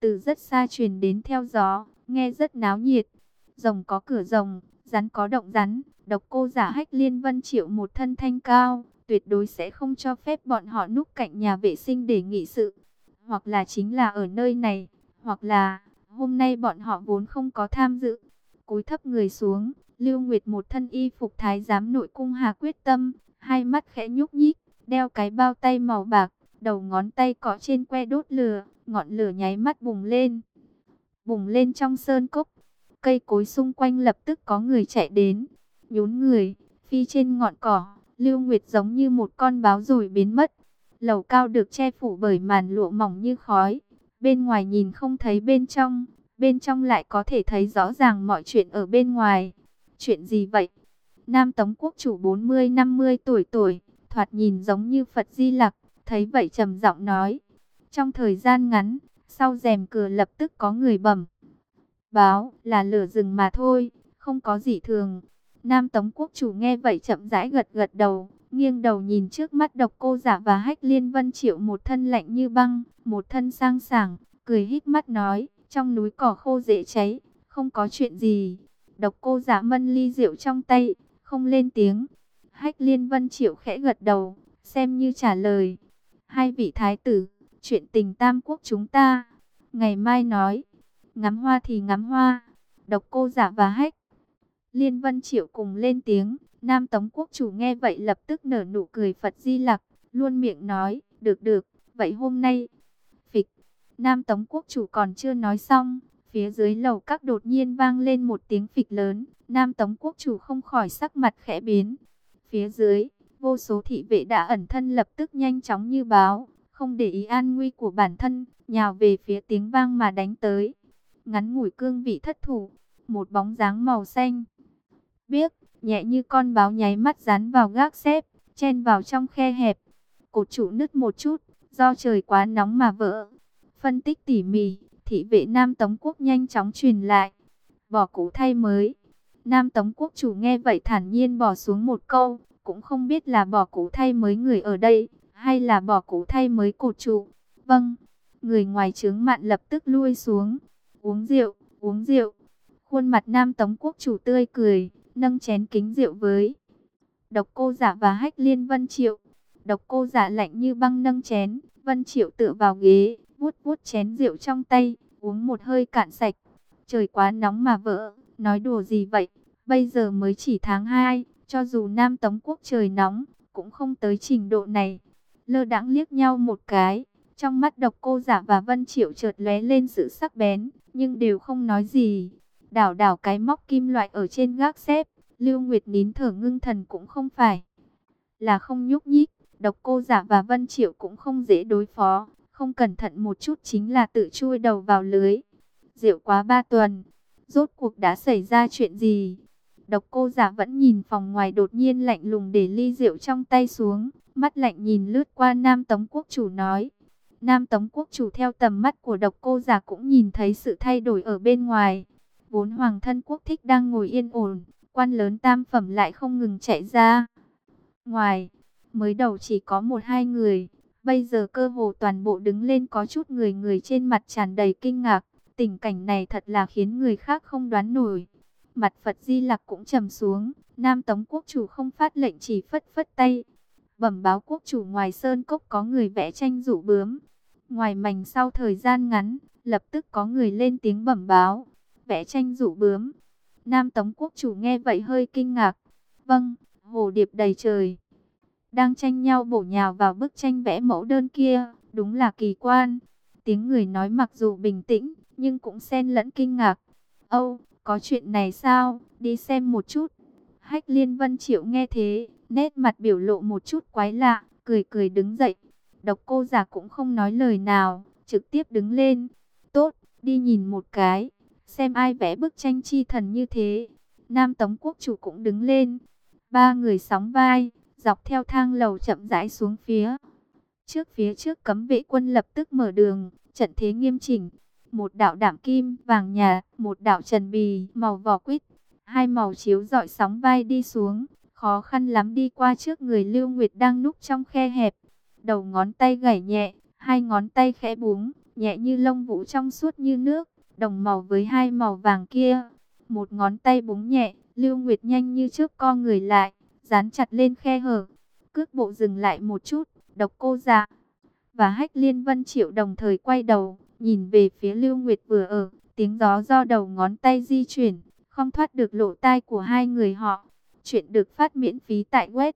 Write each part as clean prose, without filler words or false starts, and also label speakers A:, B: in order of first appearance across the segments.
A: từ rất xa truyền đến theo gió, nghe rất náo nhiệt. Rồng có cửa rồng, rắn có động rắn, Độc Cô Giả Hách Liên Vân Triệu một thân thanh cao, tuyệt đối sẽ không cho phép bọn họ núp cạnh nhà vệ sinh để nghị sự. Hoặc là chính là ở nơi này, hoặc là hôm nay bọn họ vốn không có tham dự. Cúi thấp người xuống, Lưu Nguyệt một thân y phục thái giám nội cung Hà quyết tâm, hai mắt khẽ nhúc nhích, đeo cái bao tay màu bạc, đầu ngón tay cọ trên que đốt lửa, ngọn lửa nháy mắt bùng lên trong sơn cốc. Cây cối xung quanh lập tức có người chạy đến, nhún người, phi trên ngọn cỏ. Lưu Nguyệt giống như một con báo rồi biến mất. Lầu cao được che phủ bởi màn lụa mỏng như khói. Bên ngoài nhìn không thấy bên trong lại có thể thấy rõ ràng mọi chuyện ở bên ngoài. Chuyện gì vậy? Nam Tống quốc chủ 40-50 tuổi, thoạt nhìn giống như Phật Di Lặc, thấy vậy trầm giọng nói. Trong thời gian ngắn, sau rèm cửa lập tức có người bẩm báo là lửa rừng mà thôi, không có gì thường. Nam Tống quốc chủ nghe vậy chậm rãi gật gật đầu, nghiêng đầu nhìn trước mắt Độc Cô Giả và Hách Liên Vân Triệu một thân lạnh như băng, một thân sang sảng, cười híp mắt nói, trong núi cỏ khô dễ cháy, không có chuyện gì. Độc Cô Giả mân ly rượu trong tay, không lên tiếng. Hách Liên Vân Triệu khẽ gật đầu, xem như trả lời. Hai vị thái tử, chuyện tình Tam Quốc chúng ta, ngày mai nói. Ngắm hoa thì ngắm hoa. Độc Cô Giả và Hách Liên Vân Triệu cùng lên tiếng. Nam Tống quốc chủ nghe vậy lập tức nở nụ cười Phật Di Lặc, luôn miệng nói, được được, vậy hôm nay. Phịch, Nam Tống quốc chủ còn chưa nói xong, phía dưới lầu các đột nhiên vang lên một tiếng phịch lớn. Nam Tống quốc chủ không khỏi sắc mặt khẽ biến. Phía dưới, vô số thị vệ đã ẩn thân lập tức nhanh chóng như báo, không để ý an nguy của bản thân, nhào về phía tiếng vang mà đánh tới. Ngắn ngủi cương vị thất thủ, một bóng dáng màu xanh biếc, nhẹ như con báo nháy mắt dán vào gác xếp, chen vào trong khe hẹp. Cột trụ nứt một chút, do trời quá nóng mà vỡ. Phân tích tỉ mỉ, thị vệ Nam Tống quốc nhanh chóng truyền lại. Bỏ cũ thay mới. Nam Tống quốc chủ nghe vậy thản nhiên bỏ xuống một câu, cũng không biết là bỏ cũ thay mới người ở đây, hay là bỏ cũ thay mới cột trụ. Vâng, người ngoài trướng mạn lập tức lui xuống. Uống rượu, uống rượu. Khuôn mặt Nam Tống quốc chủ tươi cười, nâng chén kính rượu với Độc Cô Giả và Hách Liên Vân Triệu. Độc Cô Giả lạnh như băng nâng chén, Vân Triệu tựa vào ghế, vuốt vuốt chén rượu trong tay, uống một hơi cạn sạch. Trời quá nóng mà vỡ, nói đùa gì vậy? Bây giờ mới chỉ tháng 2, cho dù Nam Tống quốc trời nóng, cũng không tới trình độ này. Lơ đãng liếc nhau một cái, trong mắt Độc Cô Giả và Vân Triệu chợt lóe lên sự sắc bén, nhưng đều không nói gì. Đảo đảo cái móc kim loại ở trên gác xếp, Lưu Nguyệt nín thở ngưng thần cũng không phải là không nhúc nhích. Độc Cô Giả và Vân Triệu cũng không dễ đối phó, không cẩn thận một chút chính là tự chui đầu vào lưới. Rượu quá 3 tuần, rốt cuộc đã xảy ra chuyện gì? Độc Cô Giả vẫn nhìn phòng ngoài, đột nhiên lạnh lùng để ly rượu trong tay xuống, mắt lạnh nhìn lướt qua Nam Tống quốc chủ nói. Nam Tống quốc chủ theo tầm mắt của Độc Cô Giả cũng nhìn thấy sự thay đổi ở bên ngoài. Vốn hoàng thân quốc thích đang ngồi yên ổn, quan lớn tam phẩm lại không ngừng chạy ra ngoài. Mới đầu chỉ có 1-2 người, bây giờ cơ hồ toàn bộ đứng lên, có chút người trên mặt tràn đầy kinh ngạc. Tình cảnh này thật là khiến người khác không đoán nổi. Mặt Phật Di Lặc cũng trầm xuống. Nam Tống quốc chủ không phát lệnh, chỉ phất phất tay, bẩm báo quốc chủ ngoài sơn cốc có người vẽ tranh dụ bướm. Ngoài mảnh sau thời gian ngắn, lập tức có người lên tiếng bẩm báo. Vẽ tranh dụ bướm. Nam Tống quốc chủ nghe vậy hơi kinh ngạc. Vâng, hồ điệp đầy trời đang tranh nhau bổ nhào vào bức tranh vẽ mẫu đơn kia, đúng là kỳ quan. Tiếng người nói mặc dù bình tĩnh, nhưng cũng xen lẫn kinh ngạc. Âu, có chuyện này sao? Đi xem một chút. Hách Liên Vân Triệu nghe thế, nét mặt biểu lộ một chút quái lạ, cười cười đứng dậy. Độc Cô Giả cũng không nói lời nào, trực tiếp đứng lên. Tốt, đi nhìn một cái, xem ai vẽ bức tranh chi thần như thế. Nam Tống quốc chủ cũng đứng lên. Ba người sóng vai, dọc theo thang lầu chậm rãi xuống phía trước cấm vệ quân lập tức mở đường, trận thế nghiêm chỉnh. Một đạo đảm kim vàng nhà, một đạo trần bì màu vỏ quýt, hai màu chiếu rọi sóng vai đi xuống, khó khăn lắm đi qua trước người Lưu Nguyệt đang núp trong khe hẹp. Đầu ngón tay gảy nhẹ, hai ngón tay khẽ búng, nhẹ như lông vũ trong suốt như nước, đồng màu với hai màu vàng kia. Một ngón tay búng nhẹ, Lưu Nguyệt nhanh như chớp co người lại, dán chặt lên khe hở. Cước bộ dừng lại một chút, Độc Cô Dạ và Hách Liên Vân Triệu đồng thời quay đầu, nhìn về phía Lưu Nguyệt vừa ở, tiếng gió do đầu ngón tay di chuyển, không thoát được lỗ tai của hai người họ. Chuyện được phát miễn phí tại web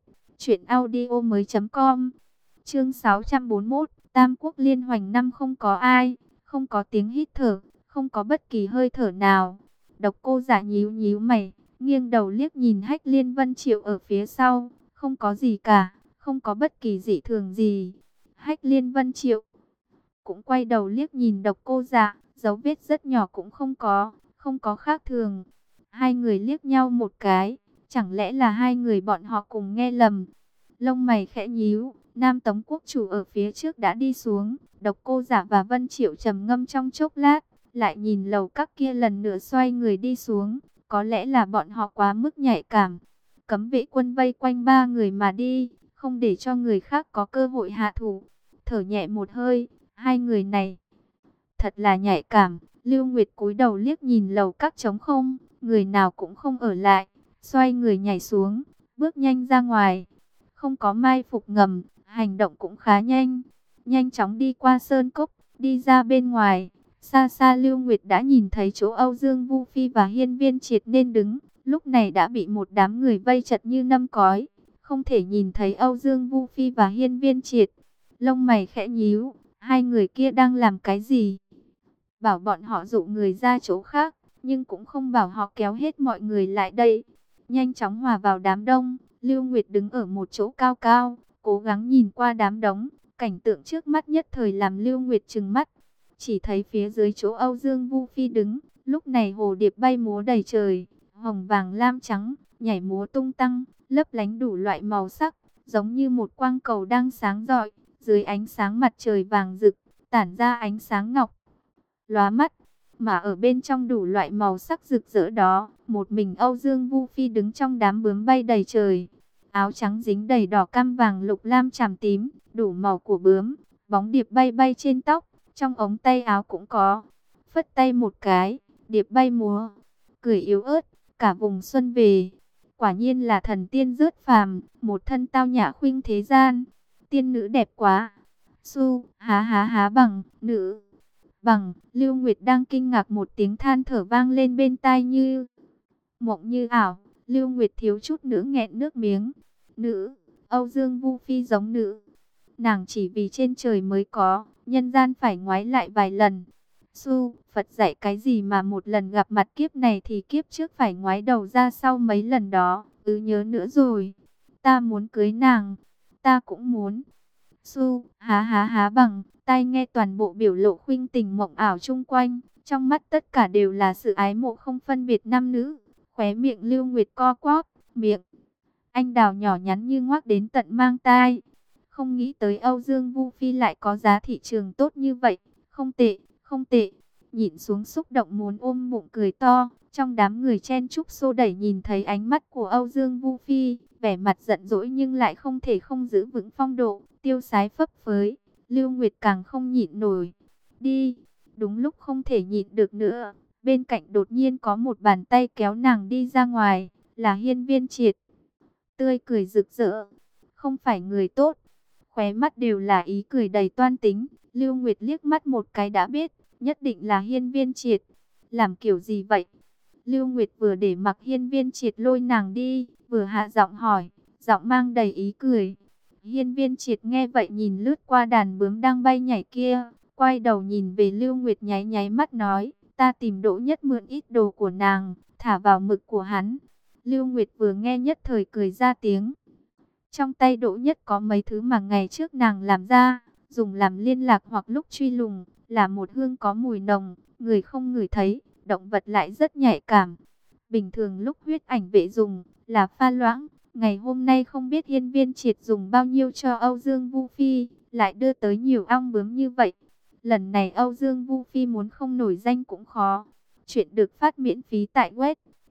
A: truyệnaudiomoi.com. Chương 641, Tam Quốc liên hoành năm không có ai, không có tiếng hít thở, không có bất kỳ hơi thở nào. Độc Cô Dạ nhíu nhíu mày, nghiêng đầu liếc nhìn Hách Liên Vân Triệu ở phía sau, không có gì cả, không có bất kỳ dị thường gì. Hách Liên Vân Triệu cũng quay đầu liếc nhìn Độc Cô Dạ, dấu vết rất nhỏ cũng không có, không có khác thường. Hai người liếc nhau một cái, chẳng lẽ là hai người bọn họ cùng nghe lầm? Lông mày khẽ nhíu, Nam Tống quốc chủ ở phía trước đã đi xuống, Độc Cô Dạ và Vân Triệu trầm ngâm trong chốc lát, lại nhìn lầu các kia lần nữa xoay người đi xuống, có lẽ là bọn họ quá mức nhạy cảm. Cấm vệ quân vây quanh ba người mà đi, không để cho người khác có cơ hội hạ thủ. Thở nhẹ một hơi, hai người này thật là nhạy cảm. Lưu Nguyệt cúi đầu liếc nhìn lầu các trống không, người nào cũng không ở lại, xoay người nhảy xuống, bước nhanh ra ngoài. Không có mai phục ngầm, hành động cũng khá nhanh. Nhanh chóng đi qua sơn cốc, đi ra bên ngoài. Xa xa Lưu Nguyệt đã nhìn thấy chỗ Âu Dương Vu Phi và Hiên Viên Triệt nên đứng, lúc này đã bị một đám người vây chật như nâm cói, không thể nhìn thấy Âu Dương Vu Phi và Hiên Viên Triệt. Lông mày khẽ nhíu, hai người kia đang làm cái gì? Bảo bọn họ dụ người ra chỗ khác, nhưng cũng không bảo họ kéo hết mọi người lại đây. Nhanh chóng hòa vào đám đông, Lưu Nguyệt đứng ở một chỗ cao cao, cố gắng nhìn qua đám đông. Cảnh tượng trước mắt nhất thời làm Lưu Nguyệt trừng mắt. Chỉ thấy phía dưới chỗ Âu Dương Vu Phi đứng, lúc này hồ điệp bay múa đầy trời, hồng vàng lam trắng, nhảy múa tung tăng, lấp lánh đủ loại màu sắc, giống như một quang cầu đang sáng rọi, dưới ánh sáng mặt trời vàng rực, tản ra ánh sáng ngọc lóa mắt. Mà ở bên trong đủ loại màu sắc rực rỡ đó, một mình Âu Dương Vu Phi đứng trong đám bướm bay đầy trời. Áo trắng dính đầy đỏ cam vàng lục lam chàm tím, đủ màu của bướm, bóng điệp bay bay trên tóc, trong ống tay áo cũng có. Phất tay một cái, điệp bay múa, cười yếu ớt, cả vùng xuân về. Quả nhiên là thần tiên rớt phàm, một thân tao nhã khuynh thế gian. Tiên nữ đẹp quá. Su, há há há bằng, nữ. Bằng, Lưu Nguyệt đang kinh ngạc, một tiếng than thở vang lên bên tai như mộng như ảo. Lưu Nguyệt thiếu chút nữa nghẹn nước miếng. Nữ, Âu Dương Vu Phi giống nữ. Nàng chỉ vì trên trời mới có, nhân gian phải ngoái lại vài lần. Su, Phật dạy cái gì mà một lần gặp mặt kiếp này thì kiếp trước phải ngoái đầu ra sau mấy lần đó. Nhớ nữa rồi. Ta muốn cưới nàng. Ta cũng muốn. Su, há há há bằng, tai nghe toàn bộ biểu lộ khuynh tình mộng ảo chung quanh, trong mắt tất cả đều là sự ái mộ không phân biệt nam nữ. Khóe miệng Lưu Nguyệt co quắp, miệng anh đào nhỏ nhắn như ngoác đến tận mang tai. Không nghĩ tới Âu Dương Vu Phi lại có giá thị trường tốt như vậy, không tệ, không tệ. Nhịn xuống xúc động muốn ôm bụng cười to, trong đám người chen chúc xô đẩy nhìn thấy ánh mắt của Âu Dương Vu Phi, vẻ mặt giận dỗi nhưng lại không thể không giữ vững phong độ, tiêu sái phấp phới. Lưu Nguyệt càng không nhịn nổi. Đi, đúng lúc không thể nhịn được nữa, bên cạnh đột nhiên có một bàn tay kéo nàng đi ra ngoài, là Hiên Viên Triệt. Tươi cười rực rỡ, không phải người tốt, khóe mắt đều là ý cười đầy toan tính. Lưu Nguyệt liếc mắt một cái đã biết, nhất định là Hiên Viên Triệt. Làm kiểu gì vậy? Lưu Nguyệt vừa để mặc Hiên Viên Triệt lôi nàng đi, vừa hạ giọng hỏi, giọng mang đầy ý cười. Hiên Viên Triệt nghe vậy nhìn lướt qua đàn bướm đang bay nhảy kia, quay đầu nhìn về Lưu Nguyệt nháy nháy mắt nói, ta tìm Đỗ Nhất mượn ít đồ của nàng, thả vào mực của hắn. Lưu Nguyệt vừa nghe nhất thời cười ra tiếng. Trong tay Đỗ Nhất có mấy thứ mà ngày trước nàng làm ra, dùng làm liên lạc hoặc lúc truy lùng, là một hương có mùi nồng, người không ngửi thấy, động vật lại rất nhạy cảm. Bình thường lúc huyết ảnh vệ dùng, là pha loãng. Ngày hôm nay không biết Hiên Viên Triệt dùng bao nhiêu cho Âu Dương Vu Phi, lại đưa tới nhiều ong bướm như vậy. Lần này Âu Dương Vu Phi muốn không nổi danh cũng khó. Chuyện được phát miễn phí tại web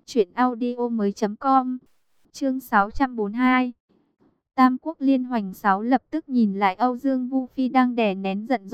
A: truyệnaudiomoi.com. Chương 642. Tam Quốc liên hoành 6 lập tức nhìn lại Âu Dương Vu Phi đang đè nén giận dỗi,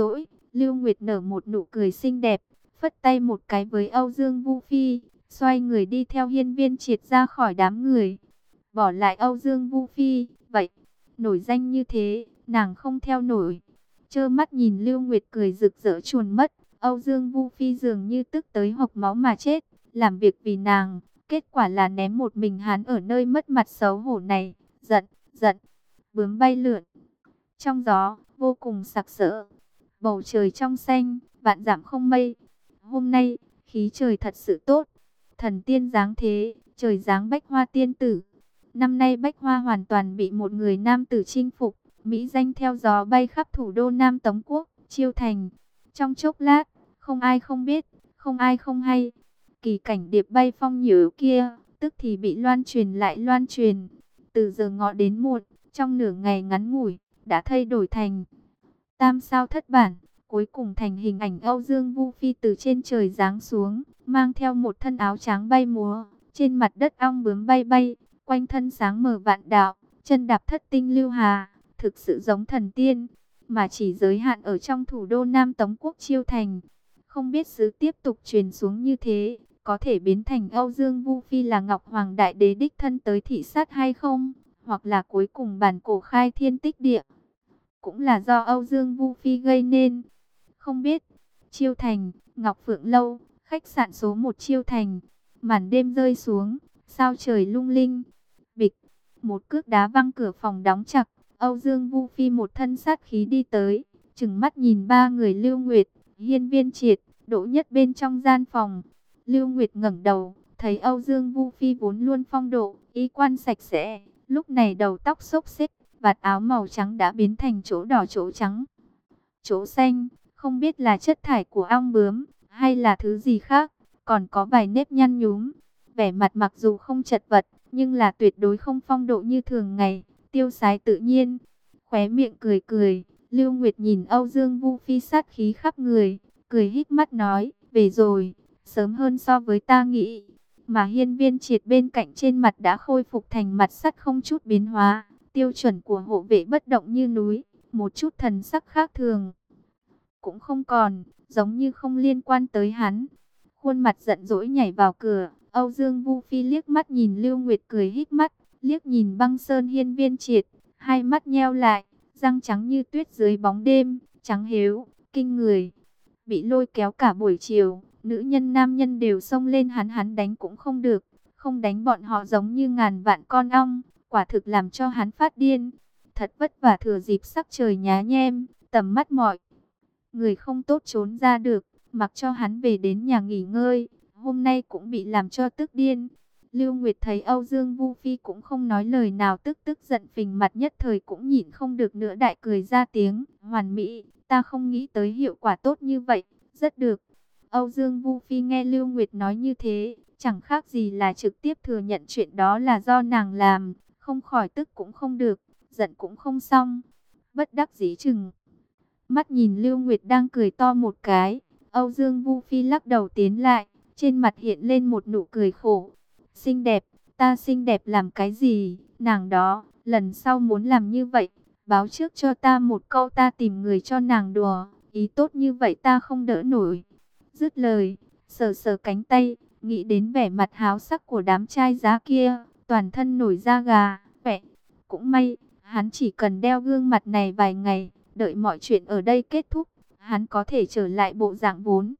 A: Lưu Nguyệt nở một nụ cười xinh đẹp, phất tay một cái với Âu Dương Vu Phi, xoay người đi theo Hiên Viên Triệt ra khỏi đám người. Bỏ lại Âu Dương Vu Phi, vậy, nổi danh như thế, nàng không theo nổi. Trơ mắt nhìn Lưu Nguyệt cười rực rỡ chuồn mất, Âu Dương Vu Phi dường như tức tới hộc máu mà chết, làm việc vì nàng, kết quả là ném một mình hắn ở nơi mất mặt xấu hổ này, giận, giận, bướm bay lượn. Trong gió, vô cùng sặc sỡ, bầu trời trong xanh, vạn dặm không mây. Hôm nay, khí trời thật sự tốt, thần tiên giáng thế, trời giáng bách hoa tiên tử. Năm nay bách hoa hoàn toàn bị một người nam tử chinh phục, mỹ danh theo gió bay khắp thủ đô Nam Tống Quốc, Chiêu Thành. Trong chốc lát, không ai không biết, không ai không hay. Kỳ cảnh điệp bay phong nhiễu kia, tức thì bị loan truyền lại loan truyền. Từ giờ ngọ đến muộn, trong nửa ngày ngắn ngủi, đã thay đổi thành tam sao thất bản. Cuối cùng thành hình ảnh Âu Dương Vu Phi từ trên trời giáng xuống, mang theo một thân áo trắng bay múa, trên mặt đất ong bướm bay bay, quanh thân sáng mờ vạn đạo, chân đạp thất tinh lưu hà, thực sự giống thần tiên, mà chỉ giới hạn ở trong thủ đô Nam Tống Quốc Chiêu Thành. Không biết sứ tiếp tục truyền xuống như thế, có thể biến thành Âu Dương Vu Phi là Ngọc Hoàng Đại Đế đích thân tới thị sát hay không, hoặc là cuối cùng bản cổ khai thiên tích địa, cũng là do Âu Dương Vu Phi gây nên. Không biết. Chiêu Thành, Ngọc Phượng Lâu, khách sạn số 1 Chiêu Thành. Màn đêm rơi xuống, sao trời lung linh. Bịch, một cước đá văng cửa phòng đóng chặt. Âu Dương Vu Phi một thân sát khí đi tới, trừng mắt nhìn ba người Lưu Nguyệt, Hiên Viên Triệt, Đỗ Nhất bên trong gian phòng. Lưu Nguyệt ngẩng đầu, thấy Âu Dương Vu Phi vốn luôn phong độ, y quan sạch sẽ, lúc này đầu tóc xốc xếch, vạt áo màu trắng đã biến thành chỗ đỏ chỗ trắng, chỗ xanh. Không biết là chất thải của ong bướm, hay là thứ gì khác, còn có vài nếp nhăn nhúm. Vẻ mặt mặc dù không chật vật, nhưng là tuyệt đối không phong độ như thường ngày, tiêu sái tự nhiên. Khóe miệng cười cười, Lưu Nguyệt nhìn Âu Dương Vu Phi sát khí khắp người, cười híp mắt nói, về rồi, sớm hơn so với ta nghĩ. Mà Hiên Viên Triệt bên cạnh trên mặt đã khôi phục thành mặt sắt không chút biến hóa, tiêu chuẩn của hộ vệ bất động như núi, một chút thần sắc khác thường cũng không còn, giống như không liên quan tới hắn. Khuôn mặt giận dỗi nhảy vào cửa, Âu Dương Vu Phi liếc mắt nhìn Lưu Nguyệt cười híp mắt, liếc nhìn Băng Sơn Hiên Viên Triệt, hai mắt nheo lại, răng trắng như tuyết dưới bóng đêm, trắng héo, kinh người. Bị lôi kéo cả buổi chiều, nữ nhân nam nhân đều xông lên hắn đánh cũng không được, không đánh bọn họ giống như ngàn vạn con ong, quả thực làm cho hắn phát điên. Thật vất vả thừa dịp sắc trời nhá nhem, tầm mắt mọi người không tốt trốn ra được, mặc cho hắn về đến nhà nghỉ ngơi, hôm nay cũng bị làm cho tức điên. Lưu Nguyệt thấy Âu Dương Vu Phi cũng không nói lời nào, tức giận phình mặt, nhất thời cũng nhịn không được nữa, đại cười ra tiếng, hoàn mỹ, ta không nghĩ tới hiệu quả tốt như vậy, rất được. Âu Dương Vu Phi nghe Lưu Nguyệt nói như thế, chẳng khác gì là trực tiếp thừa nhận chuyện đó là do nàng làm, không khỏi tức cũng không được, giận cũng không xong, bất đắc dĩ chừng mắt nhìn Lưu Nguyệt đang cười to một cái. Âu Dương Vu Phi lắc đầu tiến lại, trên mặt hiện lên một nụ cười khổ. Xinh đẹp, ta xinh đẹp làm cái gì, nàng đó, lần sau muốn làm như vậy, báo trước cho ta một câu, ta tìm người cho nàng đùa, ý tốt như vậy ta không đỡ nổi. Dứt lời, sờ sờ cánh tay, nghĩ đến vẻ mặt háo sắc của đám trai giá kia, toàn thân nổi da gà, vẻ. Cũng may, hắn chỉ cần đeo gương mặt này vài ngày, đợi mọi chuyện ở đây kết thúc, hắn có thể trở lại bộ dạng vốn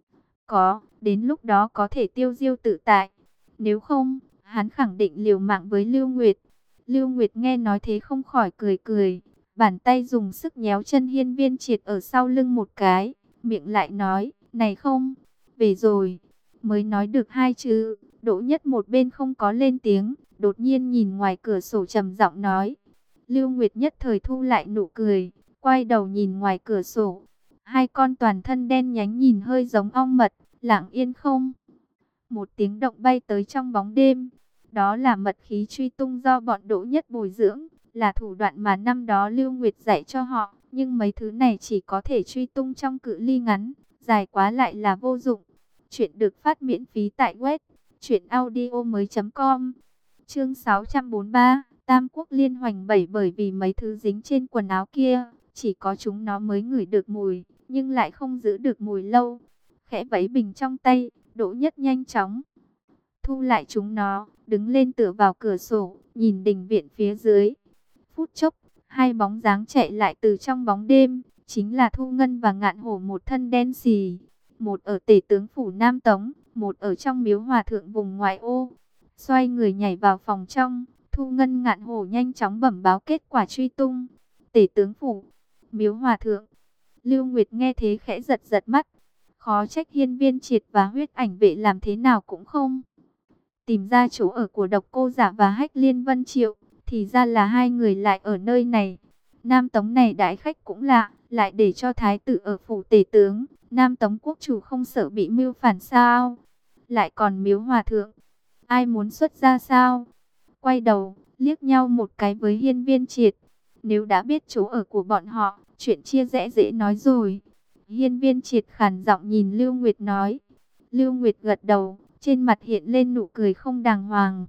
A: có, đến lúc đó có thể tiêu diêu tự tại. Nếu không, hắn khẳng định liều mạng với Lưu Nguyệt. Lưu Nguyệt nghe nói thế không khỏi cười cười, bàn tay dùng sức nhéo chân Hiên Viên Triệt ở sau lưng một cái, miệng lại nói, này không, về rồi. Mới nói được hai chữ, Đỗ Nhất một bên không có lên tiếng, đột nhiên nhìn ngoài cửa sổ trầm giọng nói. Lưu Nguyệt nhất thời thu lại nụ cười, quay đầu nhìn ngoài cửa sổ. Hai con toàn thân đen nhánh nhìn hơi giống ong mật, lặng yên không một tiếng động bay tới trong bóng đêm. Đó là mật khí truy tung do bọn Đỗ Nhất bồi dưỡng, là thủ đoạn mà năm đó Lưu Nguyệt dạy cho họ. Nhưng mấy thứ này chỉ có thể truy tung trong cự ly ngắn, dài quá lại là vô dụng. Chuyện được phát miễn phí tại web truyệnaudiomoi.com. Chương 643, Tam Quốc liên hoành 7. Bởi vì mấy thứ dính trên quần áo kia, chỉ có chúng nó mới ngửi được mùi, nhưng lại không giữ được mùi lâu. Khẽ vẫy bình trong tay, Đỗ Nhất nhanh chóng thu lại chúng nó, đứng lên tựa vào cửa sổ, nhìn đình viện phía dưới. Phút chốc, hai bóng dáng chạy lại từ trong bóng đêm, chính là Thu Ngân và Ngạn Hổ, một thân đen xì. Một ở Tể tướng phủ Nam Tống, một ở trong miếu hòa thượng vùng ngoại ô. Xoay người nhảy vào phòng trong, Thu Ngân Ngạn Hổ nhanh chóng bẩm báo kết quả truy tung. Tể tướng phủ, miếu hòa thượng. Lưu Nguyệt nghe thế khẽ giật giật mắt. Khó trách Hiên Viên Triệt và Huyết Ảnh Vệ làm thế nào cũng không tìm ra chỗ ở của Độc Cô Giả và Hách Liên Vân Triệu. Thì ra là hai người lại ở nơi này. Nam Tống này đãi khách cũng lạ, lại để cho thái tử ở phủ tể tướng. Nam Tống quốc chủ không sợ bị mưu phản sao? Lại còn miếu hòa thượng, ai muốn xuất ra sao? Quay đầu, liếc nhau một cái với Hiên Viên Triệt. Nếu đã biết chỗ ở của bọn họ, chuyện chia rẽ dễ nói rồi. Hiên Viên Triệt khàn giọng nhìn Lưu Nguyệt nói. Lưu Nguyệt gật đầu, trên mặt hiện lên nụ cười không đàng hoàng.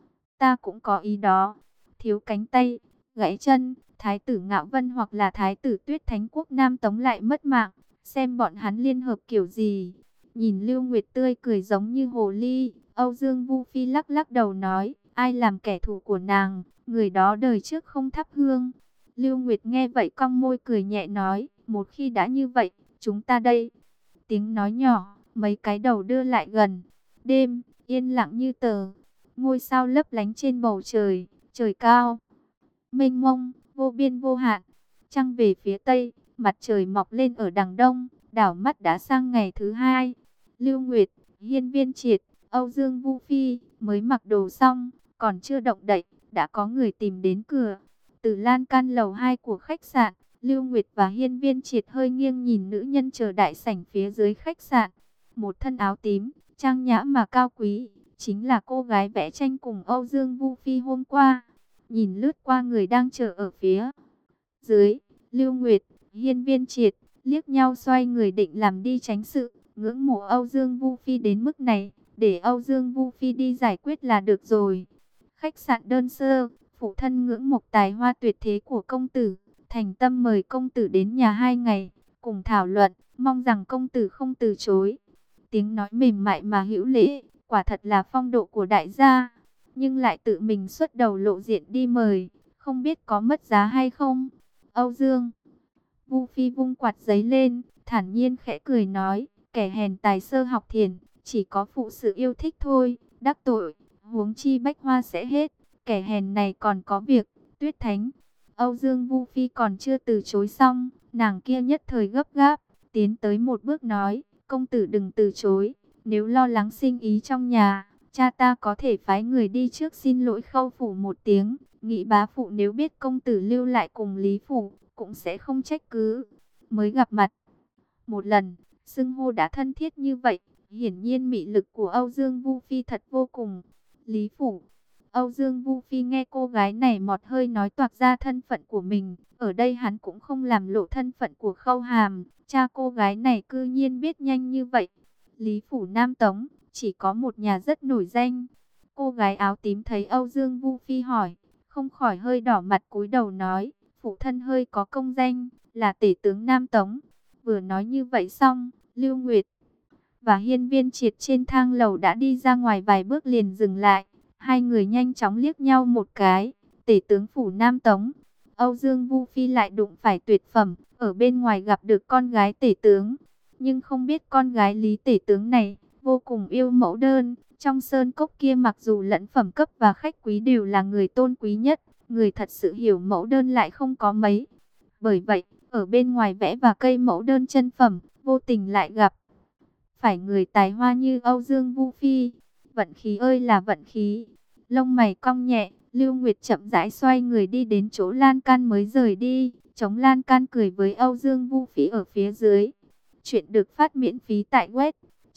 A: Ta cũng có ý đó. Thiếu cánh tay, gãy chân, thái tử Ngạo Vân hoặc là thái tử Tuyết Thánh Quốc Nam Tống lại mất mạng. Xem bọn hắn liên hợp kiểu gì. Nhìn Lưu Nguyệt tươi cười giống như hồ ly, Âu Dương Vu Phi lắc lắc đầu nói, ai làm kẻ thù của nàng, người đó đời trước không thắp hương. Lưu Nguyệt nghe vậy cong môi cười nhẹ nói, một khi đã như vậy, chúng ta đây. Tiếng nói nhỏ, mấy cái đầu đưa lại gần. Đêm, yên lặng như tờ. Ngôi sao lấp lánh trên bầu trời, trời cao, mênh mông, vô biên vô hạn. Trăng về phía tây, mặt trời mọc lên ở đằng đông, đảo mắt đã sang ngày thứ hai. Lưu Nguyệt, Hiên Viên Triệt, Âu Dương Vu Phi mới mặc đồ xong, còn chưa động đậy, đã có người tìm đến cửa. Từ lan can lầu 2 của khách sạn, Lưu Nguyệt và Hiên Viên Triệt hơi nghiêng nhìn nữ nhân chờ đại sảnh phía dưới khách sạn. Một thân áo tím, trang nhã mà cao quý, chính là cô gái vẽ tranh cùng Âu Dương Vu Phi hôm qua. Nhìn lướt qua người đang chờ ở phía dưới, Lưu Nguyệt, Hiên Viên Triệt liếc nhau xoay người định làm đi tránh sự. Ngưỡng mộ Âu Dương Vu Phi đến mức này, để Âu Dương Vu Phi đi giải quyết là được rồi. Khách sạn đơn sơ, phụ thân ngưỡng mộ tài hoa tuyệt thế của công tử, thành tâm mời công tử đến nhà 2 ngày, cùng thảo luận, mong rằng công tử không từ chối. Tiếng nói mềm mại mà hữu lễ, quả thật là phong độ của đại gia, nhưng lại tự mình xuất đầu lộ diện đi mời, không biết có mất giá hay không. Âu Dương Vu Phi vung quạt giấy lên, thản nhiên khẽ cười nói, kẻ hèn tài sơ học thiền, chỉ có phụ sự yêu thích thôi, đắc tội, huống chi bách hoa sẽ hết, kẻ hèn này còn có việc. Tuyết Thánh. Âu Dương Vu Phi còn chưa từ chối xong, nàng kia nhất thời gấp gáp, tiến tới một bước nói, công tử đừng từ chối, nếu lo lắng sinh ý trong nhà, cha ta có thể phái người đi trước xin lỗi Khâu phủ một tiếng, nghĩ bá phụ nếu biết công tử lưu lại cùng Lý phủ, cũng sẽ không trách cứ. Mới gặp mặt một lần, xưng hô đã thân thiết như vậy, hiển nhiên mị lực của Âu Dương Vu Phi thật vô cùng. Lý phủ. Âu Dương Vu Phi nghe cô gái này mọt hơi nói toạc ra thân phận của mình, ở đây hắn cũng không làm lộ thân phận của Khâu Hàm, cha cô gái này cư nhiên biết nhanh như vậy. Lý phủ Nam Tống, chỉ có một nhà rất nổi danh. Cô gái áo tím thấy Âu Dương Vu Phi hỏi, không khỏi hơi đỏ mặt cúi đầu nói, phụ thân hơi có công danh, là tể tướng Nam Tống. Vừa nói như vậy xong, Lưu Nguyệt và Hiên Viên Triệt trên thang lầu đã đi ra ngoài vài bước liền dừng lại. Hai người nhanh chóng liếc nhau một cái. Tể tướng phủ Nam Tống, Âu Dương Vu Phi lại đụng phải tuyệt phẩm, ở bên ngoài gặp được con gái tể tướng. Nhưng không biết con gái Lý tể tướng này vô cùng yêu mẫu đơn. Trong sơn cốc kia mặc dù lẫn phẩm cấp và khách quý đều là người tôn quý nhất, người thật sự hiểu mẫu đơn lại không có mấy. Bởi vậy, ở bên ngoài vẽ và cây mẫu đơn chân phẩm, vô tình lại gặp phải người tài hoa như Âu Dương Vu Phi. Vận khí ơi là vận khí. Lông mày cong nhẹ, Lưu Nguyệt chậm rãi xoay người đi đến chỗ lan can mới rời đi, chống lan can cười với Âu Dương Vu Phi ở phía dưới. Chuyện được phát miễn phí tại web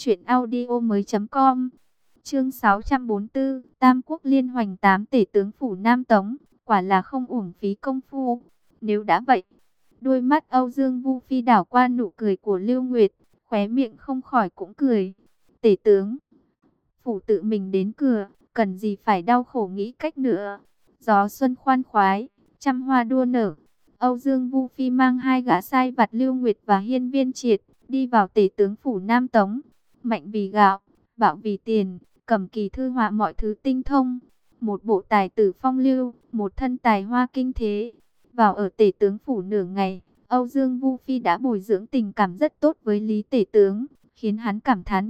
A: truyệnaudiomoi.com. Chương 644, Tam Quốc liên hoành 8 tể tướng phủ Nam Tống, quả là không uổng phí công phu. Nếu đã vậy, đôi mắt Âu Dương Vu Phi đảo qua nụ cười của Lưu Nguyệt, khóe miệng không khỏi cũng cười. Tể tướng phủ tự mình đến cửa, cần gì phải đau khổ nghĩ cách nữa. Gió xuân khoan khoái, trăm hoa đua nở, Âu Dương Vu Phi mang hai gã sai vặt Lưu Nguyệt và Hiên Viên Triệt đi vào tể tướng phủ Nam Tống. Mạnh vì gạo, bạo vì tiền, cầm kỳ thư họa mọi thứ tinh thông. Một bộ tài tử phong lưu, một thân tài hoa kinh thế. Vào ở tể tướng phủ nửa ngày, Âu Dương Vu Phi đã bồi dưỡng tình cảm rất tốt với Lý tể tướng, khiến hắn cảm thán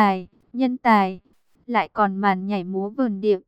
A: nhân tài, lại còn màn nhảy múa vờn điệu.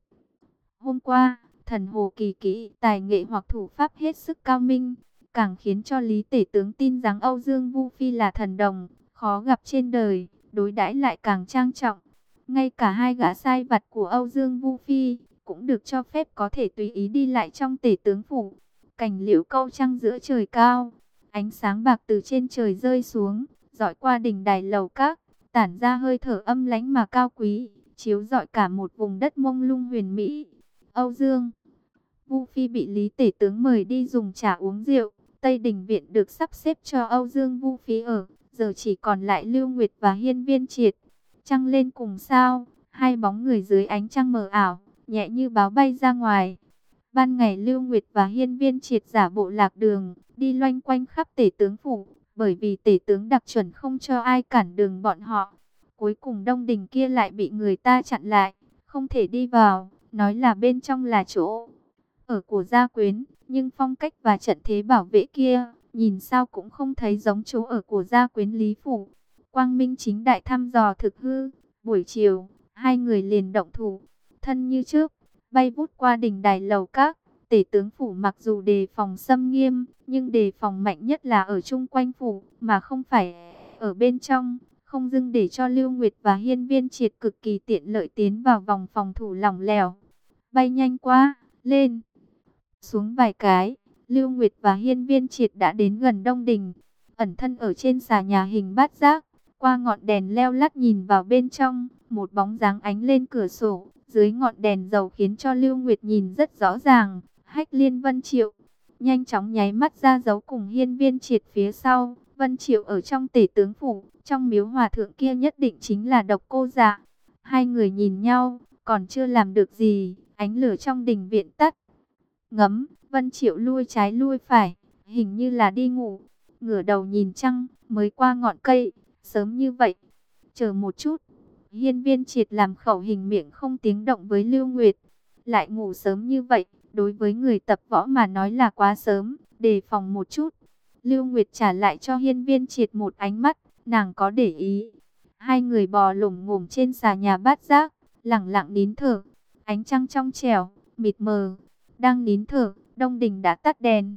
A: Hôm qua, thần hồ kỳ kỹ, tài nghệ hoặc thủ pháp hết sức cao minh, càng khiến cho Lý tể tướng tin rằng Âu Dương Vu Phi là thần đồng, khó gặp trên đời, đối đãi lại càng trang trọng. Ngay cả hai gã sai vặt của Âu Dương Vu Phi cũng được cho phép có thể tùy ý đi lại trong tể tướng phủ. Cành liễu câu trăng giữa trời cao, ánh sáng bạc từ trên trời rơi xuống, dọi qua đình đài lầu các, tản ra hơi thở âm lãnh mà cao quý, chiếu rọi cả một vùng đất mông lung huyền mỹ. Âu Dương Vu Phi bị Lý tể tướng mời đi dùng trà uống rượu. Tây Đình viện được sắp xếp cho Âu Dương Vu Phi ở, giờ chỉ còn lại Lưu Nguyệt và Hiên Viên Triệt. Trăng lên cùng sao, hai bóng người dưới ánh trăng mờ ảo, nhẹ như báo bay ra ngoài. Ban ngày Lưu Nguyệt và Hiên Viên Triệt giả bộ lạc đường, đi loanh quanh khắp tể tướng phủ, bởi vì tể tướng đặc chuẩn không cho ai cản đường bọn họ. Cuối cùng Đông Đình kia lại bị người ta chặn lại, không thể đi vào, nói là bên trong là chỗ ở của gia quyến, nhưng phong cách và trận thế bảo vệ kia, nhìn sao cũng không thấy giống chỗ ở của gia quyến Lý phủ. Quang Minh chính đại thăm dò thực hư, buổi chiều, hai người liền động thủ, thân như trước, bay vút qua đỉnh đài lầu các. Tể tướng phủ mặc dù đề phòng xâm nghiêm, nhưng đề phòng mạnh nhất là ở chung quanh phủ, mà không phải ở bên trong, không dưng để cho Lưu Nguyệt và Hiên Viên Triệt cực kỳ tiện lợi tiến vào vòng phòng thủ lỏng lẻo. Bay nhanh quá, lên, xuống vài cái, Lưu Nguyệt và Hiên Viên Triệt đã đến gần Đông Đình, ẩn thân ở trên xà nhà hình bát giác, qua ngọn đèn leo lắt nhìn vào bên trong, một bóng dáng ánh lên cửa sổ, dưới ngọn đèn dầu khiến cho Lưu Nguyệt nhìn rất rõ ràng, Hách Liên Vân Triệu. Nhanh chóng nháy mắt ra dấu cùng Hiên Viên Triệt phía sau, Vân Triệu ở trong tể tướng phủ, trong miếu hòa thượng kia nhất định chính là Độc Cô Dạ. Hai người nhìn nhau, còn chưa làm được gì, ánh lửa trong đình viện tắt ngấm, Vân Triệu lui trái lui phải, hình như là đi ngủ, ngửa đầu nhìn trăng, mới qua ngọn cây, sớm như vậy, chờ một chút. Hiên Viên Triệt làm khẩu hình miệng không tiếng động với Lưu Nguyệt, lại ngủ sớm như vậy, đối với người tập võ mà nói là quá sớm, đề phòng một chút. Lưu Nguyệt trả lại cho Hiên Viên Triệt một ánh mắt, nàng có để ý. Hai người bò lổm ngổm trên xà nhà bát giác, lẳng lặng nín thở, ánh trăng trong trẻo, mịt mờ. Đang nín thở, Đông Đình đã tắt đèn.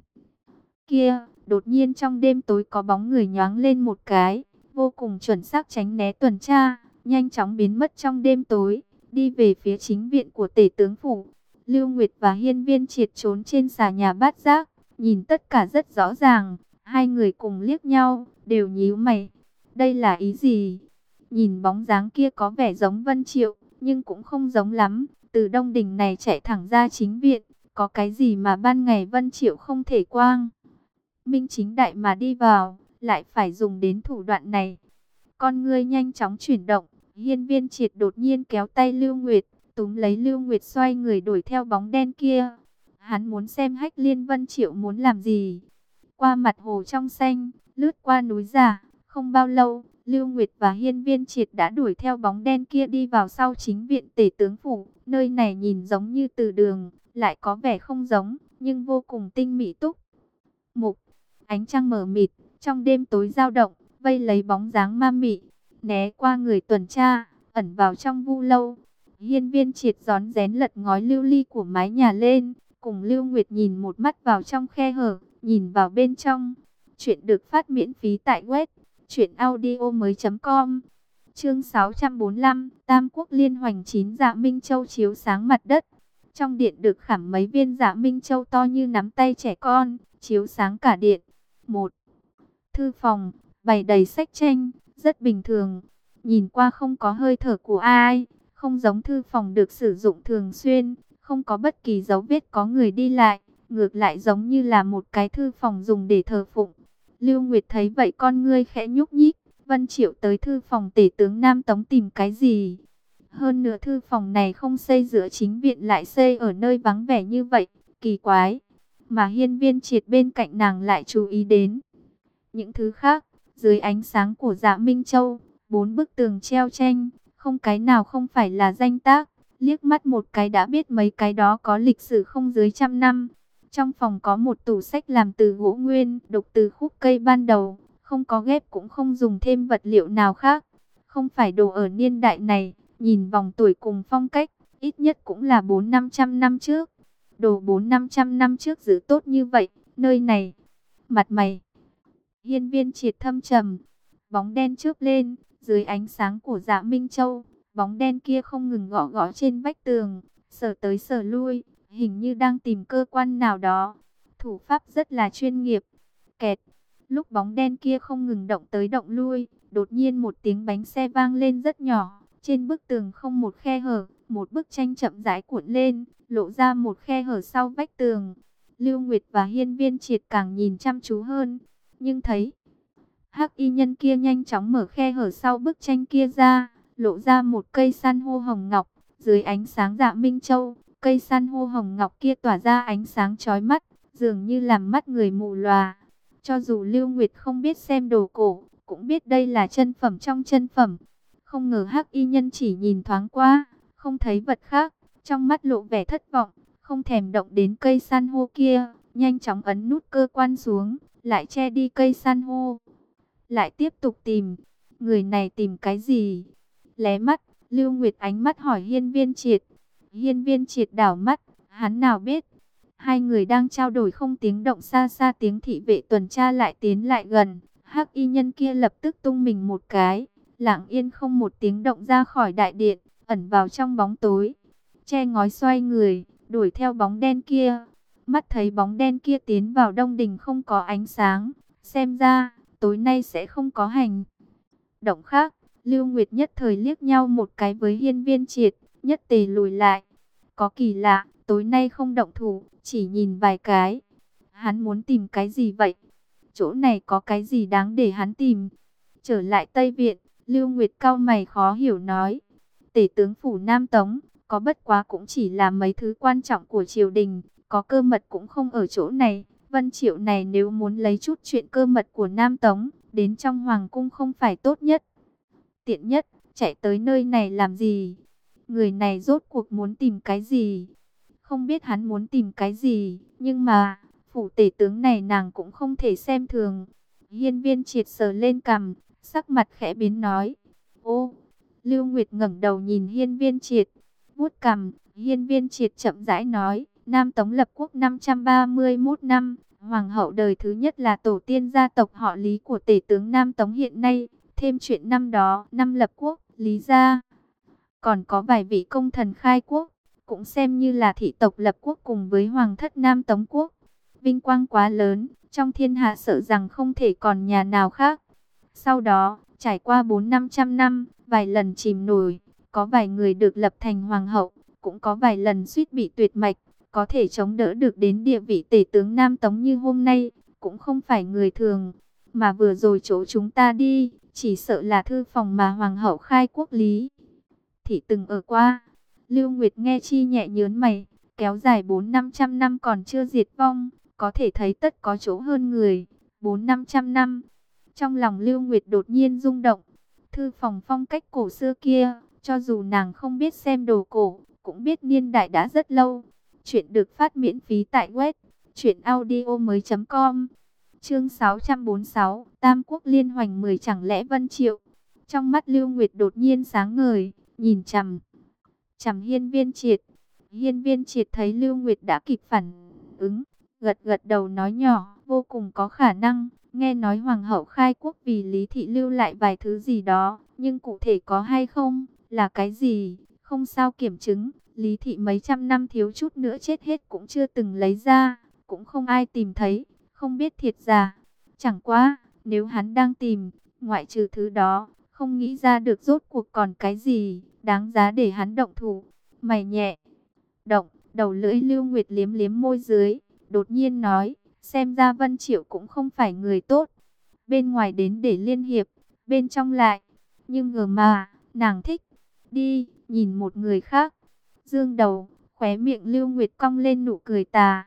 A: Kia, đột nhiên trong đêm tối có bóng người nhoáng lên một cái, vô cùng chuẩn xác tránh né tuần tra, nhanh chóng biến mất trong đêm tối, đi về phía chính viện của tể tướng phủ. Lưu Nguyệt và Hiên Viên Triệt trốn trên xà nhà bát giác, nhìn tất cả rất rõ ràng, hai người cùng liếc nhau, đều nhíu mày. Đây là ý gì? Nhìn bóng dáng kia có vẻ giống Vân Triệu, nhưng cũng không giống lắm, từ Đông Đình này chạy thẳng ra chính viện. Có cái gì mà ban ngày Vân Triệu không thể quang minh chính đại mà đi vào, lại phải dùng đến thủ đoạn này. Con ngươi nhanh chóng chuyển động, Hiên Viên Triệt đột nhiên kéo tay Lưu Nguyệt, túm lấy Lưu Nguyệt xoay người đuổi theo bóng đen kia. Hắn muốn xem Hách Liên Vân Triệu muốn làm gì. Qua mặt hồ trong xanh, lướt qua núi giả, không bao lâu, Lưu Nguyệt và Hiên Viên Triệt đã đuổi theo bóng đen kia đi vào sau chính viện tể tướng phủ. Nơi này nhìn giống như từ đường, lại có vẻ không giống, nhưng vô cùng tinh mỹ túc mục. Ánh trăng mờ mịt, trong đêm tối dao động, vây lấy bóng dáng ma mị, né qua người tuần tra, ẩn vào trong vu lâu. Hiên Viên Triệt rón rén lật ngói lưu ly của mái nhà lên, cùng Lưu Nguyệt nhìn một mắt vào trong khe hở, nhìn vào bên trong. Chuyện được phát miễn phí tại web truyệnaudiomoi.com. Chương 645, Tam Quốc liên hoành 9 dạ Minh Châu chiếu sáng mặt đất. Trong điện được khảm mấy viên dạ Minh Châu to như nắm tay trẻ con, chiếu sáng cả điện. Một thư phòng, bày đầy sách tranh, rất bình thường. Nhìn qua không có hơi thở của ai, không giống thư phòng được sử dụng thường xuyên, không có bất kỳ dấu vết có người đi lại, ngược lại giống như là một cái thư phòng dùng để thờ phụng. Lưu Nguyệt thấy vậy con ngươi khẽ nhúc nhích, Vân Triệu tới thư phòng tể tướng Nam Tống tìm cái gì? Hơn nữa thư phòng này không xây giữa chính viện lại xây ở nơi vắng vẻ như vậy, kỳ quái. mà Hiên Viên Triệt bên cạnh nàng lại chú ý đến những thứ khác. Dưới ánh sáng của Dạ Minh Châu, 4 bức tường treo tranh, không cái nào không phải là danh tác, liếc mắt một cái đã biết mấy cái đó có lịch sử không dưới 100 năm. Trong phòng có một tủ sách làm từ gỗ nguyên, đục từ khúc cây ban đầu, không có ghép cũng không dùng thêm vật liệu nào khác. Không phải đồ ở niên đại này, nhìn vòng tuổi cùng phong cách, ít nhất cũng là 400-500 năm trước. Đồ 400-500 năm trước giữ tốt như vậy, nơi này, mặt mày. Hiên Viên Triệt thâm trầm, bóng đen chớp lên, dưới ánh sáng của Dạ Minh Châu, bóng đen kia không ngừng gõ gõ trên vách tường, sờ tới sờ lui, hình như đang tìm cơ quan nào đó. Thủ pháp rất là chuyên nghiệp. Kẹt, lúc bóng đen kia không ngừng động tới động lui, đột nhiên một tiếng bánh xe vang lên rất nhỏ, trên bức tường không một khe hở, một bức tranh chậm rãi cuộn lên, lộ ra một khe hở sau vách tường. Lưu Nguyệt và Hiên Viên Triệt càng nhìn chăm chú hơn, nhưng thấy hắc y nhân kia nhanh chóng mở khe hở sau bức tranh kia ra, lộ ra một cây san hô hồng ngọc. Dưới ánh sáng Dạ Minh Châu, cây san hô hồng ngọc kia tỏa ra ánh sáng chói mắt, dường như làm mắt người mù lòa. Cho dù Lưu Nguyệt không biết xem đồ cổ, cũng biết đây là chân phẩm trong chân phẩm. Không ngờ hắc y nhân chỉ nhìn thoáng qua, không thấy vật khác, trong mắt lộ vẻ thất vọng, không thèm động đến cây san hô kia, nhanh chóng ấn nút cơ quan xuống, lại che đi cây san hô. Lại tiếp tục tìm, người này tìm cái gì? Lé mắt, Lưu Nguyệt ánh mắt hỏi Hiên Viên Triệt. Hiên Viên Triệt đảo mắt, hắn nào biết. Hai người đang trao đổi không tiếng động, xa xa tiếng thị vệ tuần tra lại tiến lại gần. Hắc y nhân kia lập tức tung mình một cái, lặng yên không một tiếng động ra khỏi đại điện, ẩn vào trong bóng tối. Che ngói xoay người, đuổi theo bóng đen kia. Mắt thấy bóng đen kia tiến vào Đông Đình không có ánh sáng, xem ra tối nay sẽ không có hành động khác. Lưu Nguyệt nhất thời liếc nhau một cái với Hiên Viên Triệt, nhất tề lùi lại. Có kỳ lạ, tối nay không động thủ, chỉ nhìn vài cái. Hắn muốn tìm cái gì vậy? Chỗ này có cái gì đáng để hắn tìm? Trở lại Tây Viện, Lưu Nguyệt cau mày khó hiểu nói. Tể tướng phủ Nam Tống, có bất quá cũng chỉ là mấy thứ quan trọng của triều đình, có cơ mật cũng không ở chỗ này. Vân Triệu này nếu muốn lấy chút chuyện cơ mật của Nam Tống, đến trong hoàng cung không phải tốt nhất, tiện nhất, chạy tới nơi này làm gì? Người này rốt cuộc muốn tìm cái gì? Không biết hắn muốn tìm cái gì, nhưng mà, phủ tể tướng này nàng cũng không thể xem thường. Hiên Viên Triệt sờ lên cằm, sắc mặt khẽ biến nói. Ô, Lưu Nguyệt ngẩng đầu nhìn Hiên Viên Triệt, vuốt cằm. Hiên Viên Triệt chậm rãi nói, Nam Tống lập quốc 531 năm, hoàng hậu đời thứ nhất là tổ tiên gia tộc họ Lý của tể tướng Nam Tống hiện nay, thêm chuyện năm đó, năm lập quốc, Lý gia. Còn có vài vị công thần khai quốc, cũng xem như là thị tộc lập quốc cùng với hoàng thất Nam Tống quốc. Vinh quang quá lớn, trong thiên hạ sợ rằng không thể còn nhà nào khác. Sau đó, trải qua 400-500 năm, vài lần chìm nổi, có vài người được lập thành hoàng hậu, cũng có vài lần suýt bị tuyệt mạch, có thể chống đỡ được đến địa vị tể tướng Nam Tống như hôm nay, cũng không phải người thường. Mà vừa rồi chỗ chúng ta đi, chỉ sợ là thư phòng mà hoàng hậu khai quốc Lý thị từng ở qua. Lưu Nguyệt nghe chi nhẹ nhớn mày, kéo dài 400-500 năm còn chưa diệt vong, có thể thấy tất có chỗ hơn người. 400-500 năm. Trong lòng Lưu Nguyệt đột nhiên rung động. Thư phòng phong cách cổ xưa kia, cho dù nàng không biết xem đồ cổ, cũng biết niên đại đã rất lâu. Chuyện được phát miễn phí tại web truyệnaudiomoi.com. Chương 646, Tam Quốc liên hoành 10 chẳng lẽ Vân Triệu. Trong mắt Lưu Nguyệt đột nhiên sáng ngời, nhìn chằm chằm Hiên Viên Triệt. Hiên Viên Triệt thấy Lưu Nguyệt đã kịp phản ứng, gật gật đầu nói nhỏ, vô cùng có khả năng. Nghe nói hoàng hậu khai quốc vì Lý thị lưu lại vài thứ gì đó, nhưng cụ thể có hay không, là cái gì, không sao kiểm chứng. Lý thị mấy trăm năm thiếu chút nữa chết hết cũng chưa từng lấy ra, cũng không ai tìm thấy, không biết thiệt giả. Chẳng qua, nếu hắn đang tìm, ngoại trừ thứ đó, không nghĩ ra được rốt cuộc còn cái gì đáng giá để hắn động thủ. Mày nhẹ động, đầu lưỡi Lưu Nguyệt liếm liếm môi dưới, đột nhiên nói, xem ra Vân Triệu cũng không phải người tốt. Bên ngoài đến để liên hiệp, bên trong lại, nhưng ngờ mà, nàng thích đi nhìn một người khác. Dương đầu, khóe miệng Lưu Nguyệt cong lên nụ cười tà.